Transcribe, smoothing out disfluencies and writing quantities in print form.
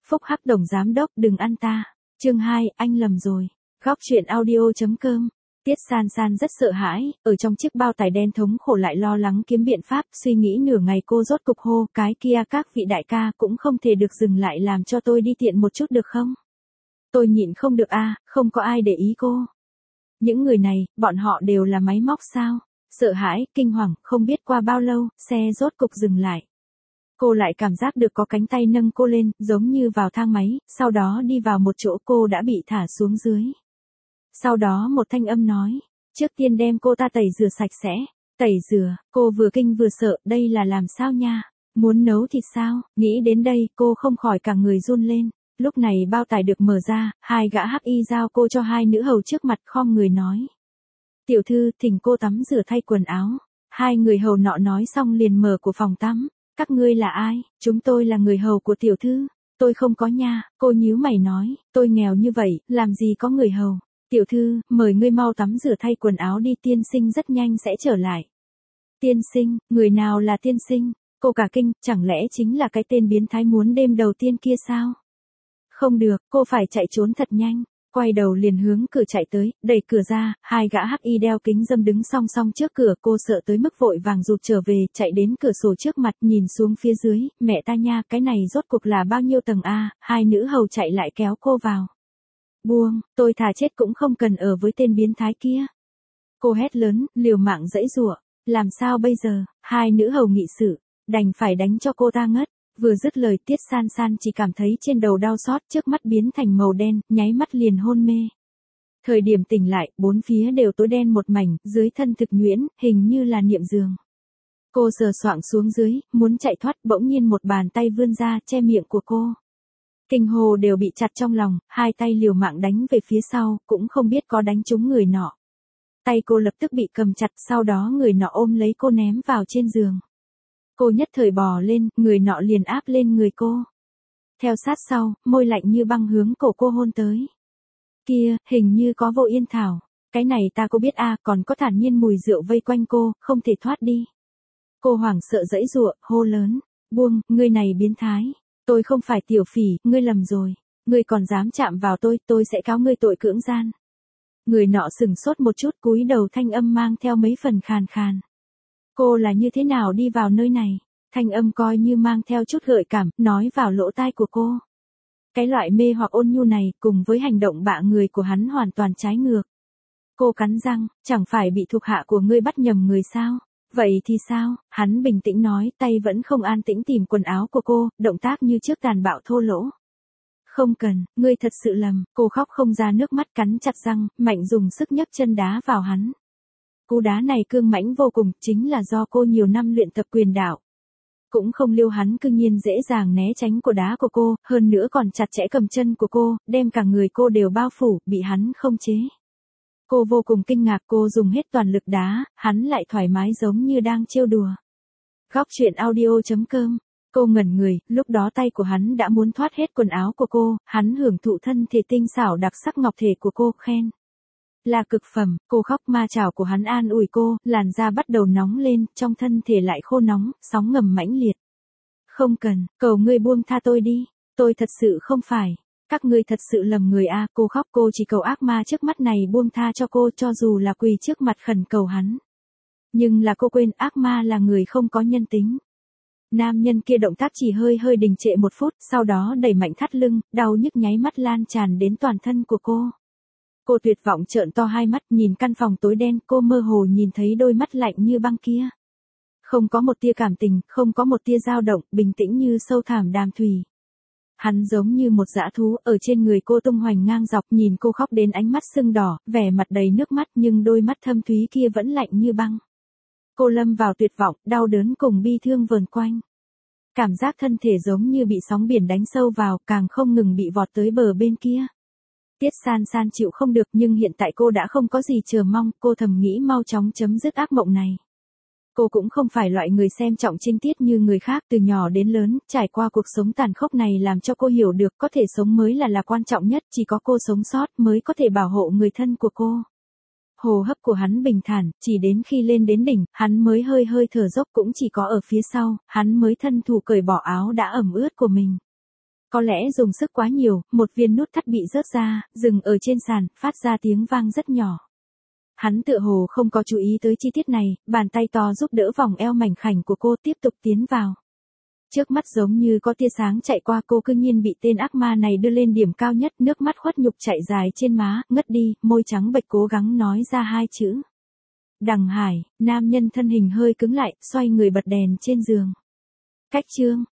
Phúc Hắc Đồng giám đốc đừng ăn ta. Chương 2, anh lầm rồi. Góc truyện audio.com. Tiết San San rất sợ hãi, ở trong chiếc bao tải đen thống khổ lại lo lắng kiếm biện pháp, suy nghĩ nửa ngày cô rốt cục hô, cái kia các vị đại ca cũng không thể được dừng lại làm cho tôi đi tiện một chút được không? Tôi nhịn không được không có ai để ý cô. Những người này, bọn họ đều là máy móc sao? Sợ hãi, kinh hoàng, không biết qua bao lâu, xe rốt cục dừng lại. Cô lại cảm giác được có cánh tay nâng cô lên, giống như vào thang máy, sau đó đi vào một chỗ cô đã bị thả xuống dưới. Sau đó một thanh âm nói, trước tiên đem cô ta tẩy rửa sạch sẽ. Tẩy rửa, cô vừa kinh vừa sợ, đây là làm sao nha? Muốn nấu thịt sao? Nghĩ đến đây, cô không khỏi cả người run lên. Lúc này bao tải được mở ra, hai gã hắc y giao cô cho hai nữ hầu trước mặt khom người nói. Tiểu thư, thỉnh cô tắm rửa thay quần áo. Hai người hầu nọ nói xong liền mở của phòng tắm. Các ngươi là ai? Chúng tôi là người hầu của tiểu thư. Tôi không có nha, cô nhíu mày nói, tôi nghèo như vậy, làm gì có người hầu. Tiểu thư, mời ngươi mau tắm rửa thay quần áo đi, tiên sinh rất nhanh sẽ trở lại. Tiên sinh, người nào là tiên sinh? Cô cả kinh, chẳng lẽ chính là cái tên biến thái muốn đêm đầu tiên kia sao? Không được, cô phải chạy trốn thật nhanh. Quay đầu liền hướng cửa chạy tới, đẩy cửa ra, hai gã hắc y đeo kính râm đứng song song trước cửa, cô sợ tới mức vội vàng rụt trở về, chạy đến cửa sổ trước mặt, nhìn xuống phía dưới, mẹ ta nha, cái này rốt cuộc là bao nhiêu tầng a? Hai nữ hầu chạy lại kéo cô vào. Buông, tôi thà chết cũng không cần ở với tên biến thái kia. Cô hét lớn, liều mạng giãy giụa, làm sao bây giờ? Hai nữ hầu nghị sự, đành phải đánh cho cô ta ngất. Vừa dứt lời, Tiết San San chỉ cảm thấy trên đầu đau xót, trước mắt biến thành màu đen, nháy mắt liền hôn mê. Thời điểm tỉnh lại, bốn phía đều tối đen một mảnh, dưới thân thực nhuyễn, hình như là niệm giường. Cô sờ soạng xuống dưới, muốn chạy thoát, bỗng nhiên một bàn tay vươn ra, che miệng của cô. Kinh hồ đều bị chặt trong lòng, hai tay liều mạng đánh về phía sau, cũng không biết có đánh trúng người nọ. Tay cô lập tức bị cầm chặt, sau đó người nọ ôm lấy cô ném vào trên giường. Cô nhất thời bò lên, người nọ liền áp lên người cô. Theo sát sau, môi lạnh như băng hướng cổ cô hôn tới. Kia, hình như có Vô Yên Thảo. Cái này ta cô biết còn có thản nhiên mùi rượu vây quanh cô, không thể thoát đi. Cô hoảng sợ giãy giụa, hô lớn. Buông, ngươi này biến thái. Tôi không phải tiểu phỉ, ngươi lầm rồi. Ngươi còn dám chạm vào tôi sẽ cáo ngươi tội cưỡng gian. Người nọ sửng sốt một chút, cúi đầu, thanh âm mang theo mấy phần khàn khàn. Cô là như thế nào đi vào nơi này? Thanh âm coi như mang theo chút gợi cảm, nói vào lỗ tai của cô. Cái loại mê hoặc ôn nhu này, cùng với hành động bạ người của hắn hoàn toàn trái ngược. Cô cắn răng, chẳng phải bị thuộc hạ của ngươi bắt nhầm người sao? Vậy thì sao? Hắn bình tĩnh nói, tay vẫn không an tĩnh tìm quần áo của cô, động tác như trước tàn bạo thô lỗ. Không cần, ngươi thật sự lầm, cô khóc không ra nước mắt, cắn chặt răng, mạnh dùng sức nhấc chân đá vào hắn. Cú đá này cương mãnh vô cùng, chính là do cô nhiều năm luyện tập quyền đạo. Cũng không liêu hắn cương nhiên dễ dàng né tránh của đá của cô, hơn nữa còn chặt chẽ cầm chân của cô, đem cả người cô đều bao phủ, bị hắn không chế. Cô vô cùng kinh ngạc, cô dùng hết toàn lực đá, hắn lại thoải mái giống như đang trêu đùa. Góc truyện audio.com. Cô ngẩn người, lúc đó tay của hắn đã muốn thoát hết quần áo của cô, hắn hưởng thụ thân thể tinh xảo đặc sắc ngọc thể của cô, khen. Là cực phẩm, cô khóc, ma chảo của hắn an ủi cô, làn da bắt đầu nóng lên, trong thân thể lại khô nóng, sóng ngầm mãnh liệt. Không cần, cầu ngươi buông tha tôi đi, tôi thật sự không phải. Các ngươi thật sự lầm người cô khóc, cô chỉ cầu ác ma trước mắt này buông tha cho cô, cho dù là quỳ trước mặt khẩn cầu hắn. Nhưng là cô quên ác ma là người không có nhân tính. Nam nhân kia động tác chỉ hơi đình trệ một phút, sau đó đẩy mạnh thắt lưng, đau nhức nháy mắt lan tràn đến toàn thân của cô. Cô tuyệt vọng trợn to hai mắt, nhìn căn phòng tối đen, cô mơ hồ nhìn thấy đôi mắt lạnh như băng kia. Không có một tia cảm tình, không có một tia dao động, bình tĩnh như sâu thẳm đàm thủy. Hắn giống như một dã thú, ở trên người cô tung hoành ngang dọc, nhìn cô khóc đến ánh mắt sưng đỏ, vẻ mặt đầy nước mắt, nhưng đôi mắt thâm thúy kia vẫn lạnh như băng. Cô lâm vào tuyệt vọng, đau đớn cùng bi thương vờn quanh. Cảm giác thân thể giống như bị sóng biển đánh sâu vào, càng không ngừng bị vọt tới bờ bên kia. Tiết San San chịu không được, nhưng hiện tại cô đã không có gì chờ mong, cô thầm nghĩ mau chóng chấm dứt ác mộng này. Cô cũng không phải loại người xem trọng trinh tiết như người khác, từ nhỏ đến lớn, trải qua cuộc sống tàn khốc này làm cho cô hiểu được có thể sống mới là quan trọng nhất, chỉ có cô sống sót mới có thể bảo hộ người thân của cô. Hô hấp của hắn bình thản, chỉ đến khi lên đến đỉnh, hắn mới hơi thở dốc, cũng chỉ có ở phía sau, hắn mới thân thủ cởi bỏ áo đã ẩm ướt của mình. Có lẽ dùng sức quá nhiều, một viên nút thắt bị rớt ra, dừng ở trên sàn, phát ra tiếng vang rất nhỏ. Hắn tựa hồ không có chú ý tới chi tiết này, bàn tay to giúp đỡ vòng eo mảnh khảnh của cô tiếp tục tiến vào. Trước mắt giống như có tia sáng chạy qua, cô cư nhiên bị tên ác ma này đưa lên điểm cao nhất, nước mắt khuất nhục chảy dài trên má, ngất đi, môi trắng bệch cố gắng nói ra hai chữ. Đằng Hải, nam nhân thân hình hơi cứng lại, xoay người bật đèn trên giường. Cách chương.